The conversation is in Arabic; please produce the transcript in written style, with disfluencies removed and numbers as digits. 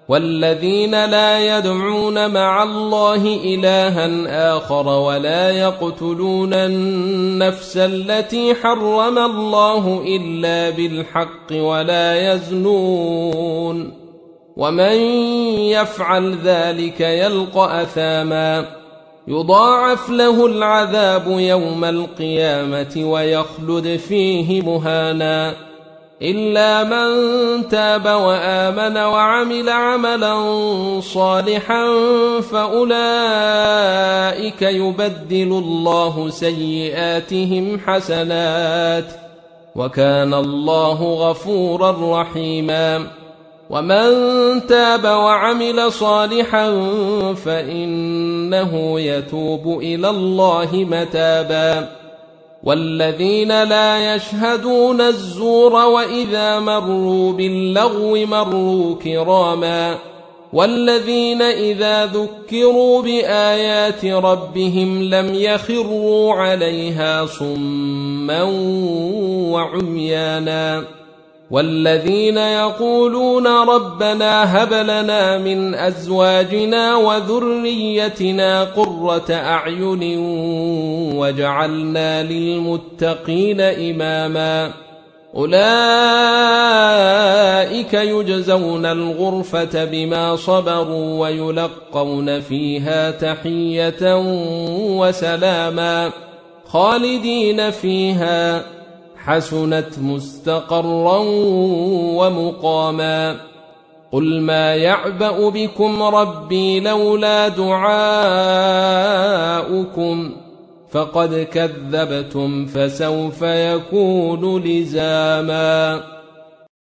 والذين لا يدعون مع الله إلها آخر ولا يقتلون النفس التي حرم الله إلا بالحق ولا يزنون ومن يفعل ذلك يلقى أثاما يضاعف له العذاب يوم القيامة ويخلد فيه مهانا إلا من تاب وآمن وعمل عملا صالحا فأولئك يبدل الله سيئاتهم حسنات وكان الله غفورا رحيما ومن تاب وعمل صالحا فإنه يتوب إلى الله متابا والذين لا يشهدون الزور وإذا مروا باللغو مروا كراما والذين إذا ذكروا بآيات ربهم لم يخروا عليها صما وعميانا والذين يقولون ربنا هب لنا من أزواجنا وذريتنا قرة أعين واجعلنا للمتقين إماما أولئك يجزون الغرفة بما صبروا ويلقون فيها تحية وسلاما خالدين فيها حسنت مستقرا ومقاما قل ما يعبأ بكم ربي لولا دعاؤكم فقد كذبتم فسوف يكون لزاما